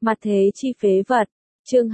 Mặt thế chi phế vật, chương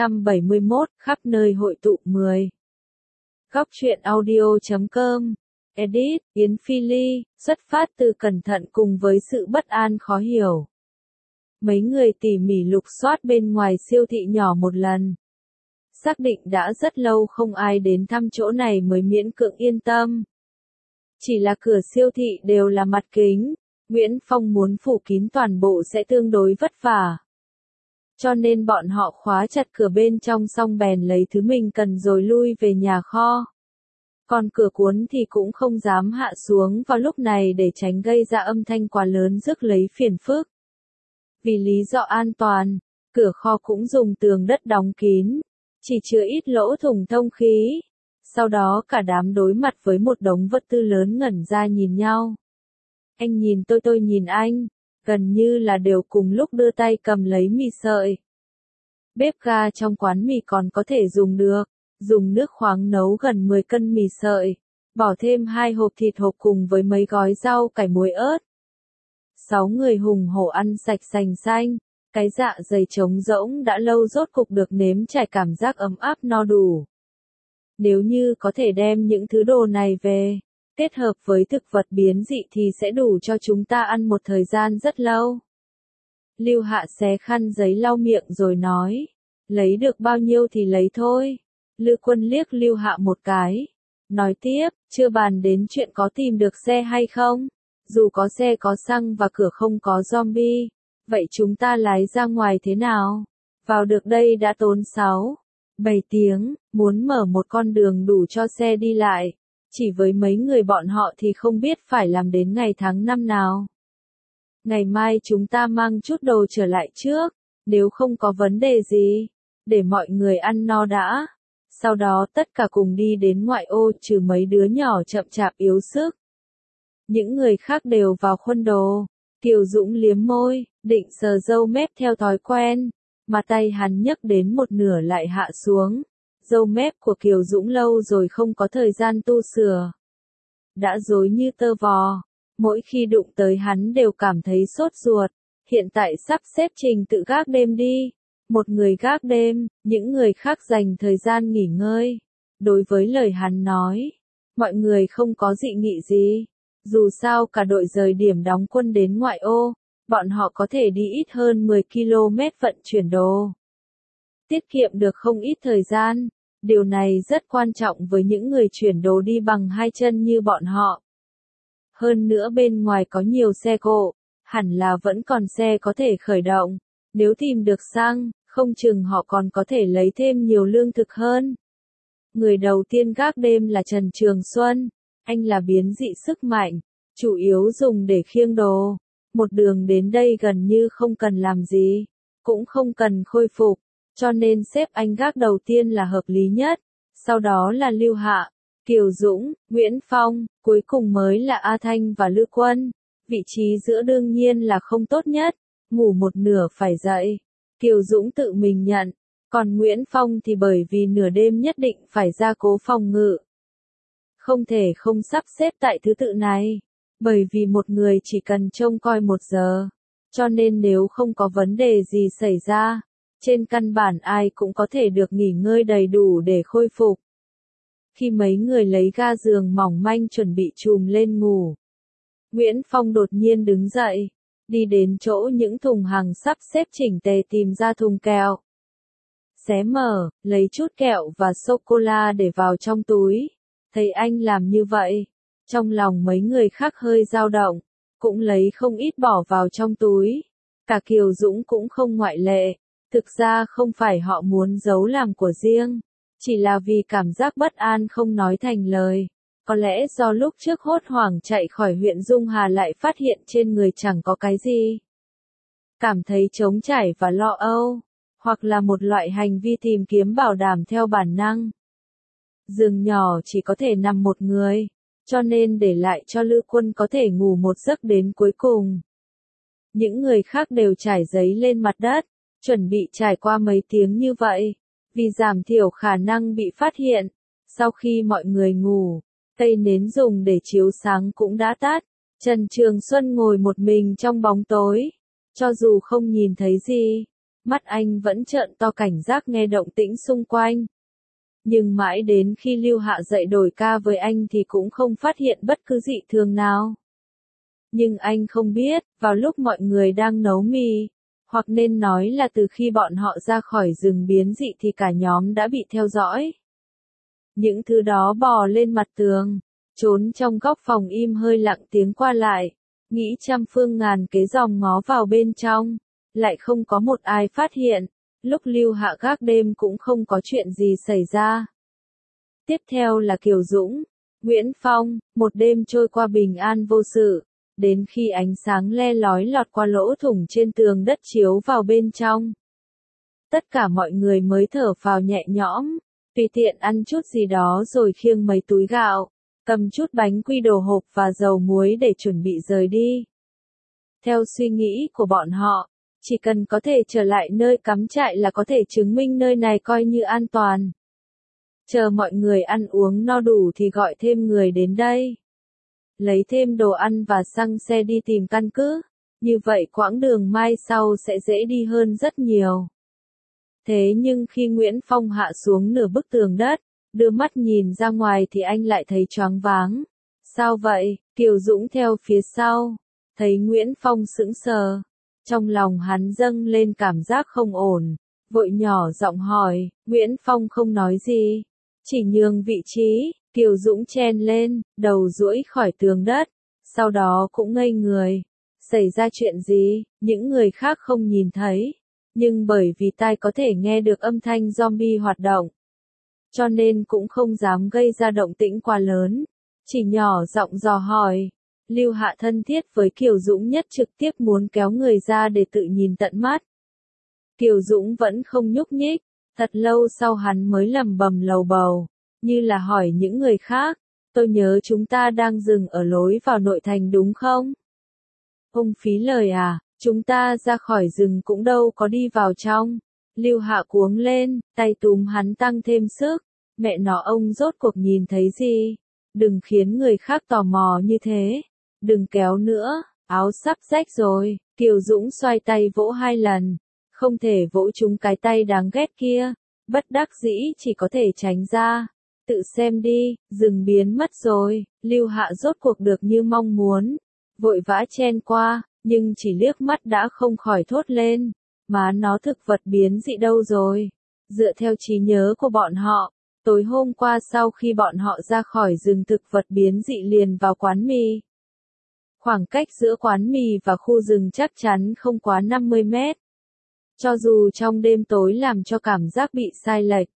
271, khắp nơi hội tụ 10. Góc truyện audio.com, edit, Yến Phi Ly, xuất phát từ cẩn thận cùng với sự bất an khó hiểu. Mấy người tỉ mỉ lục soát bên ngoài siêu thị nhỏ một lần. Xác định đã rất lâu không ai đến thăm chỗ này mới miễn cưỡng yên tâm. Chỉ là cửa siêu thị đều là mặt kính, Nguyễn Phong muốn phủ kín toàn bộ sẽ tương đối vất vả. Cho nên bọn họ khóa chặt cửa bên trong xong bèn lấy thứ mình cần rồi lui về nhà kho. Còn cửa cuốn thì cũng không dám hạ xuống vào lúc này để tránh gây ra âm thanh quá lớn rước lấy phiền phức. Vì lý do an toàn, cửa kho cũng dùng tường đất đóng kín, chỉ chứa ít lỗ thủng thông khí. Sau đó cả đám đối mặt với một đống vật tư lớn ngẩn ra nhìn nhau. Anh nhìn tôi nhìn anh, gần như là đều cùng lúc đưa tay cầm lấy mì sợi. Bếp ga trong quán mì còn có thể dùng được, dùng nước khoáng nấu gần 10 cân mì sợi, bỏ thêm 2 hộp thịt hộp cùng với mấy gói rau cải muối ớt. 6 người hùng hổ ăn sạch sành xanh, cái dạ dày trống rỗng đã lâu rốt cục được nếm trải cảm giác ấm áp no đủ. Nếu như có thể đem những thứ đồ này về, kết hợp với thực vật biến dị thì sẽ đủ cho chúng ta ăn một thời gian rất lâu. Lưu Hạ xé khăn giấy lau miệng rồi nói, lấy được bao nhiêu thì lấy thôi. Lư Quân liếc Lưu Hạ một cái, nói tiếp, chưa bàn đến chuyện có tìm được xe hay không. Dù có xe có xăng và cửa không có zombie, vậy chúng ta lái ra ngoài thế nào? Vào được đây đã tốn 7 tiếng, muốn mở một con đường đủ cho xe đi lại. Chỉ với mấy người bọn họ thì không biết phải làm đến ngày tháng năm nào. Ngày mai chúng ta mang chút đồ trở lại trước, nếu không có vấn đề gì, để mọi người ăn no đã. Sau đó tất cả cùng đi đến ngoại ô trừ mấy đứa nhỏ chậm chạp yếu sức. Những người khác đều vào khuôn đồ. Kiều Dũng liếm môi, định sờ râu mép theo thói quen, mà tay hắn nhấc đến một nửa lại hạ xuống. Râu mép của Kiều Dũng lâu rồi không có thời gian tu sửa. Đã rối như tơ vò, mỗi khi đụng tới hắn đều cảm thấy sốt ruột. Hiện tại sắp xếp trình tự gác đêm đi. Một người gác đêm, những người khác dành thời gian nghỉ ngơi. Đối với lời hắn nói, mọi người không có dị nghị gì. Dù sao cả đội rời điểm đóng quân đến ngoại ô, bọn họ có thể đi ít hơn 10 km vận chuyển đồ. Tiết kiệm được không ít thời gian. Điều này rất quan trọng với những người chuyển đồ đi bằng hai chân như bọn họ. Hơn nữa bên ngoài có nhiều xe cộ, hẳn là vẫn còn xe có thể khởi động. Nếu tìm được xăng, không chừng họ còn có thể lấy thêm nhiều lương thực hơn. Người đầu tiên gác đêm là Trần Trường Xuân. Anh là biến dị sức mạnh, chủ yếu dùng để khiêng đồ. Một đường đến đây gần như không cần làm gì, cũng không cần khôi phục. Cho nên xếp anh gác đầu tiên là hợp lý nhất, sau đó là Lưu Hạ, Kiều Dũng, Nguyễn Phong, cuối cùng mới là A Thanh và Lư Quân. Vị trí giữa đương nhiên là không tốt nhất, ngủ một nửa phải dậy. Kiều Dũng tự mình nhận, còn Nguyễn Phong thì bởi vì nửa đêm nhất định phải ra cố phòng ngự. Không thể không sắp xếp tại thứ tự này, bởi vì một người chỉ cần trông coi 1 giờ, cho nên nếu không có vấn đề gì xảy ra, trên căn bản ai cũng có thể được nghỉ ngơi đầy đủ để khôi phục. Khi mấy người lấy ga giường mỏng manh chuẩn bị chùm lên ngủ, Nguyễn Phong đột nhiên đứng dậy, đi đến chỗ những thùng hàng sắp xếp chỉnh tề tìm ra thùng kẹo. Xé mở, lấy chút kẹo và sô-cô-la để vào trong túi. Thấy anh làm như vậy, trong lòng mấy người khác hơi dao động, cũng lấy không ít bỏ vào trong túi. Cả Kiều Dũng cũng không ngoại lệ. Thực ra không phải họ muốn giấu làm của riêng, chỉ là vì cảm giác bất an không nói thành lời. Có lẽ do lúc trước hốt hoảng chạy khỏi huyện Dung Hà lại phát hiện trên người chẳng có cái gì. Cảm thấy trống trải và lo âu, hoặc là một loại hành vi tìm kiếm bảo đảm theo bản năng. Giường nhỏ chỉ có thể nằm một người, cho nên để lại cho Lư Quân có thể ngủ một giấc đến cuối cùng. Những người khác đều trải giấy lên mặt đất. Chuẩn bị trải qua mấy tiếng như vậy, vì giảm thiểu khả năng bị phát hiện. Sau khi mọi người ngủ, cây nến dùng để chiếu sáng cũng đã tắt. Trần Trường Xuân ngồi một mình trong bóng tối. Cho dù không nhìn thấy gì, mắt anh vẫn trợn to cảnh giác nghe động tĩnh xung quanh. Nhưng mãi đến khi Lưu Hạ dậy đổi ca với anh thì cũng không phát hiện bất cứ dị thường nào. Nhưng anh không biết, vào lúc mọi người đang nấu mì, hoặc nên nói là từ khi bọn họ ra khỏi rừng biến dị thì cả nhóm đã bị theo dõi. Những thứ đó bò lên mặt tường, trốn trong góc phòng im hơi lặng tiếng qua lại, nghĩ trăm phương ngàn kế dòm ngó vào bên trong, lại không có một ai phát hiện. Lúc Lưu Hạ gác đêm cũng không có chuyện gì xảy ra. Tiếp theo là Kiều Dũng, Nguyễn Phong, một đêm trôi qua bình an vô sự, đến khi ánh sáng le lói lọt qua lỗ thủng trên tường đất chiếu vào bên trong. Tất cả mọi người mới thở phào nhẹ nhõm, tùy tiện ăn chút gì đó rồi khiêng mấy túi gạo, cầm chút bánh quy đồ hộp và dầu muối để chuẩn bị rời đi. Theo suy nghĩ của bọn họ, chỉ cần có thể trở lại nơi cắm trại là có thể chứng minh nơi này coi như an toàn. Chờ mọi người ăn uống no đủ thì gọi thêm người đến đây. Lấy thêm đồ ăn và xăng xe đi tìm căn cứ. Như vậy quãng đường mai sau sẽ dễ đi hơn rất nhiều. Thế nhưng khi Nguyễn Phong hạ xuống nửa bức tường đất, đưa mắt nhìn ra ngoài thì anh lại thấy choáng váng. Sao vậy? Kiều Dũng theo phía sau. Thấy Nguyễn Phong sững sờ. Trong lòng hắn dâng lên cảm giác không ổn. Vội nhỏ giọng hỏi, Nguyễn Phong không nói gì. Chỉ nhường vị trí, Kiều Dũng chen lên, đầu duỗi khỏi tường đất. Sau đó cũng ngây người. Xảy ra chuyện gì, những người khác không nhìn thấy. Nhưng bởi vì tai có thể nghe được âm thanh zombie hoạt động. Cho nên cũng không dám gây ra động tĩnh quá lớn. Chỉ nhỏ giọng dò hỏi. Lưu Hạ thân thiết với Kiều Dũng nhất trực tiếp muốn kéo người ra để tự nhìn tận mắt. Kiều Dũng vẫn không nhúc nhích. Thật lâu sau hắn mới lẩm bẩm lầu bầu. Như là hỏi những người khác. Tôi nhớ chúng ta đang dừng ở lối vào nội thành đúng không? Ông phí lời à, chúng ta ra khỏi rừng cũng đâu có đi vào trong. Lưu Hạ cuống lên, tay túm hắn tăng thêm sức. Mẹ nó ông rốt cuộc nhìn thấy gì? Đừng khiến người khác tò mò như thế. Đừng kéo nữa, áo sắp rách rồi. Kiều Dũng xoay tay vỗ 2 lần. Không thể vỗ trúng cái tay đáng ghét kia. Bất đắc dĩ chỉ có thể tránh ra. Tự xem đi, rừng biến mất rồi. Lưu Hạ rốt cuộc được như mong muốn. Vội vã chen qua, nhưng chỉ liếc mắt đã không khỏi thốt lên. Má nó thực vật biến dị đâu rồi? Dựa theo trí nhớ của bọn họ, tối hôm qua sau khi bọn họ ra khỏi rừng thực vật biến dị liền vào quán mì. Khoảng cách giữa quán mì và khu rừng chắc chắn không quá 50 mét. Cho dù trong đêm tối làm cho cảm giác bị sai lệch.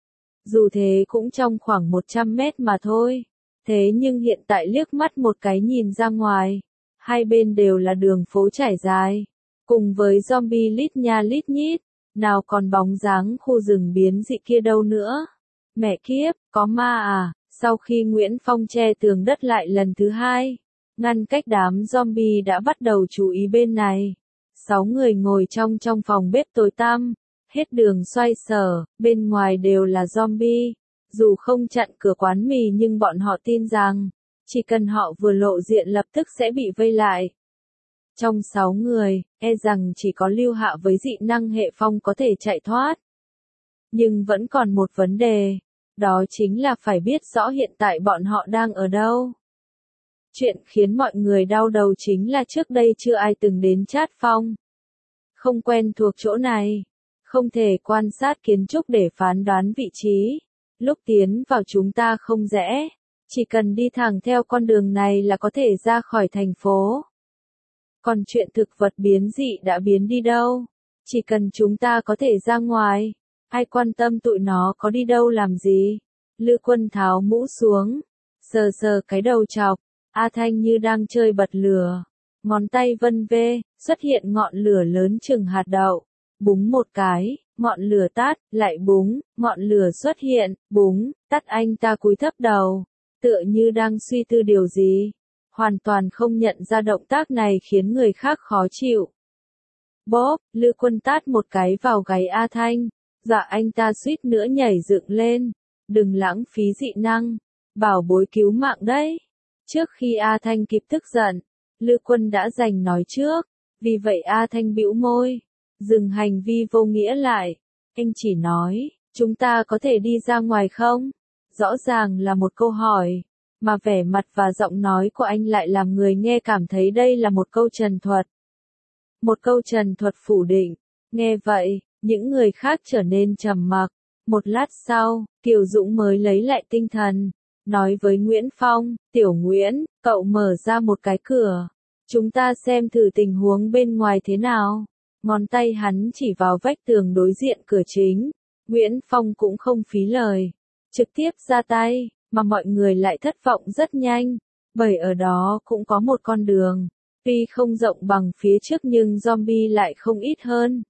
Dù thế cũng trong khoảng 100 mét mà thôi. Thế nhưng hiện tại liếc mắt một cái nhìn ra ngoài. Hai bên đều là đường phố trải dài. Cùng với zombie lít nha lít nhít. Nào còn bóng dáng khu rừng biến dị kia đâu nữa. Mẹ kiếp, có ma à? Sau khi Nguyễn Phong che tường đất lại lần thứ 2. Ngăn cách đám zombie đã bắt đầu chú ý bên này. 6 người ngồi trong phòng bếp tối tăm. Hết đường xoay sở, bên ngoài đều là zombie. Dù không chặn cửa quán mì nhưng bọn họ tin rằng, chỉ cần họ vừa lộ diện lập tức sẽ bị vây lại. Trong 6 người, e rằng chỉ có Lưu Hạ với dị năng hệ phong có thể chạy thoát. Nhưng vẫn còn một vấn đề, đó chính là phải biết rõ hiện tại bọn họ đang ở đâu. Chuyện khiến mọi người đau đầu chính là trước đây chưa ai từng đến Trát Phong. Không quen thuộc chỗ này, không thể quan sát kiến trúc để phán đoán vị trí. Lúc tiến vào chúng ta không rẽ, chỉ cần đi thẳng theo con đường này là có thể ra khỏi thành phố. Còn chuyện thực vật biến dị đã biến đi đâu? Chỉ cần chúng ta có thể ra ngoài, ai quan tâm tụi nó có đi đâu làm gì? Lư Quân tháo mũ xuống, sờ sờ cái đầu chọc, A Thanh như đang chơi bật lửa. Ngón tay vân vê, xuất hiện ngọn lửa lớn chừng hạt đậu. Búng một cái, ngọn lửa tắt, lại búng, ngọn lửa xuất hiện, búng, tắt anh ta cúi thấp đầu. Tựa như đang suy tư điều gì. Hoàn toàn không nhận ra động tác này khiến người khác khó chịu. Bóp, Lư Quân tát một cái vào gáy A Thanh. Dạ anh ta suýt nữa nhảy dựng lên. Đừng lãng phí dị năng. Bảo bối cứu mạng đấy. Trước khi A Thanh kịp tức giận, Lư Quân đã giành nói trước. Vì vậy A Thanh bĩu môi. dừng hành vi vô nghĩa lại. Anh chỉ nói, chúng ta có thể đi ra ngoài không? Rõ ràng là một câu hỏi, mà vẻ mặt và giọng nói của anh lại làm người nghe cảm thấy đây là một câu trần thuật. Một câu trần thuật phủ định. Nghe vậy, những người khác trở nên trầm mặc. Một lát sau, Kiều Dũng mới lấy lại tinh thần, nói với Nguyễn Phong, Tiểu Nguyễn, cậu mở ra một cái cửa. Chúng ta xem thử tình huống bên ngoài thế nào. Ngón tay hắn chỉ vào vách tường đối diện cửa chính. Nguyễn Phong cũng không phí lời, trực tiếp ra tay, mà mọi người lại thất vọng rất nhanh, bởi ở đó cũng có một con đường, tuy không rộng bằng phía trước nhưng zombie lại không ít hơn.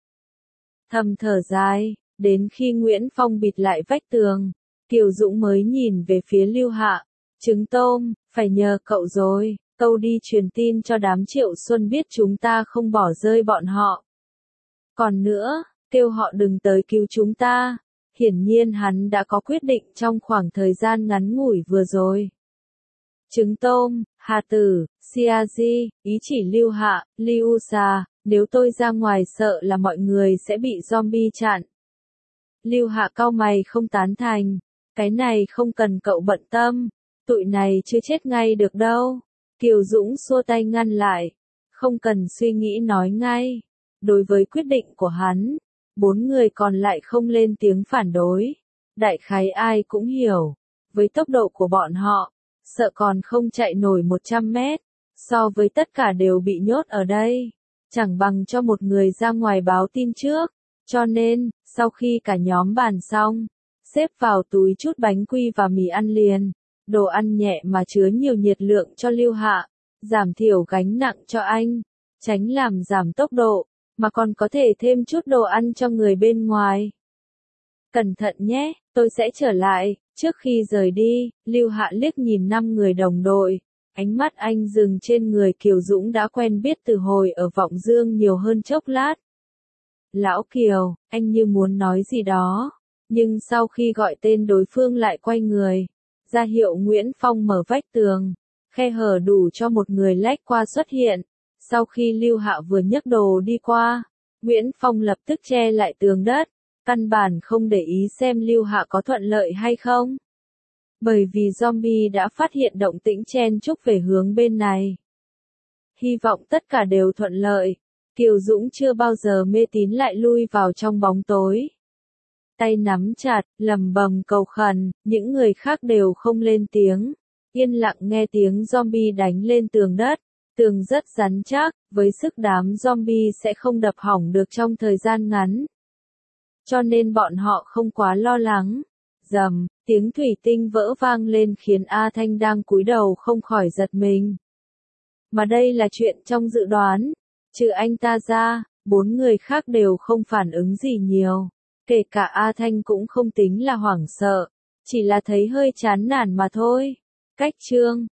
Thầm thở dài, đến khi Nguyễn Phong bịt lại vách tường, Kiều Dũng mới nhìn về phía Lưu Hạ, trứng tôm, phải nhờ cậu rồi, câu đi truyền tin cho đám Triệu Xuân biết chúng ta không bỏ rơi bọn họ. Còn nữa, kêu họ đừng tới cứu chúng ta. Hiển nhiên hắn đã có quyết định trong khoảng thời gian ngắn ngủi vừa rồi. Trứng tôm, Hà Tử, Siazi, ý chỉ Lưu Hạ, Liu Sa, nếu tôi ra ngoài sợ là mọi người sẽ bị zombie chặn. Lưu Hạ cau mày không tán thành, cái này không cần cậu bận tâm, tụi này chưa chết ngay được đâu. Kiều Dũng xua tay ngăn lại, không cần suy nghĩ nói ngay. Đối với quyết định của hắn, 4 người còn lại không lên tiếng phản đối. Đại khái ai cũng hiểu, với tốc độ của bọn họ, sợ còn không chạy nổi 100 mét, so với tất cả đều bị nhốt ở đây, chẳng bằng cho một người ra ngoài báo tin trước. Cho nên, sau khi cả nhóm bàn xong, xếp vào túi chút bánh quy và mì ăn liền, đồ ăn nhẹ mà chứa nhiều nhiệt lượng cho Lưu Hạ, giảm thiểu gánh nặng cho anh, tránh làm giảm tốc độ, mà còn có thể thêm chút đồ ăn cho người bên ngoài. Cẩn thận nhé, tôi sẽ trở lại. Trước khi rời đi, Lưu Hạ liếc nhìn 5 người đồng đội, ánh mắt anh dừng trên người Kiều Dũng đã quen biết từ hồi ở Vọng Dương nhiều hơn chốc lát. Lão Kiều, anh như muốn nói gì đó, nhưng sau khi gọi tên đối phương lại quay người, ra hiệu Nguyễn Phong mở vách tường, khe hở đủ cho một người lách qua xuất hiện. Sau khi Lưu Hạ vừa nhấc đồ đi qua, Nguyễn Phong lập tức che lại tường đất, căn bản không để ý xem Lưu Hạ có thuận lợi hay không. Bởi vì zombie đã phát hiện động tĩnh chen chúc về hướng bên này. Hy vọng tất cả đều thuận lợi. Kiều Dũng chưa bao giờ mê tín lại lui vào trong bóng tối. Tay nắm chặt, lầm bầm cầu khẩn, những người khác đều không lên tiếng. Yên lặng nghe tiếng zombie đánh lên tường đất. Tường rất rắn chắc, với sức đám zombie sẽ không đập hỏng được trong thời gian ngắn. Cho nên bọn họ không quá lo lắng. Rầm, tiếng thủy tinh vỡ vang lên khiến A Thanh đang cúi đầu không khỏi giật mình. Mà đây là chuyện trong dự đoán. Trừ anh ta ra, 4 người khác đều không phản ứng gì nhiều. Kể cả A Thanh cũng không tính là hoảng sợ. Chỉ là thấy hơi chán nản mà thôi. Cách chương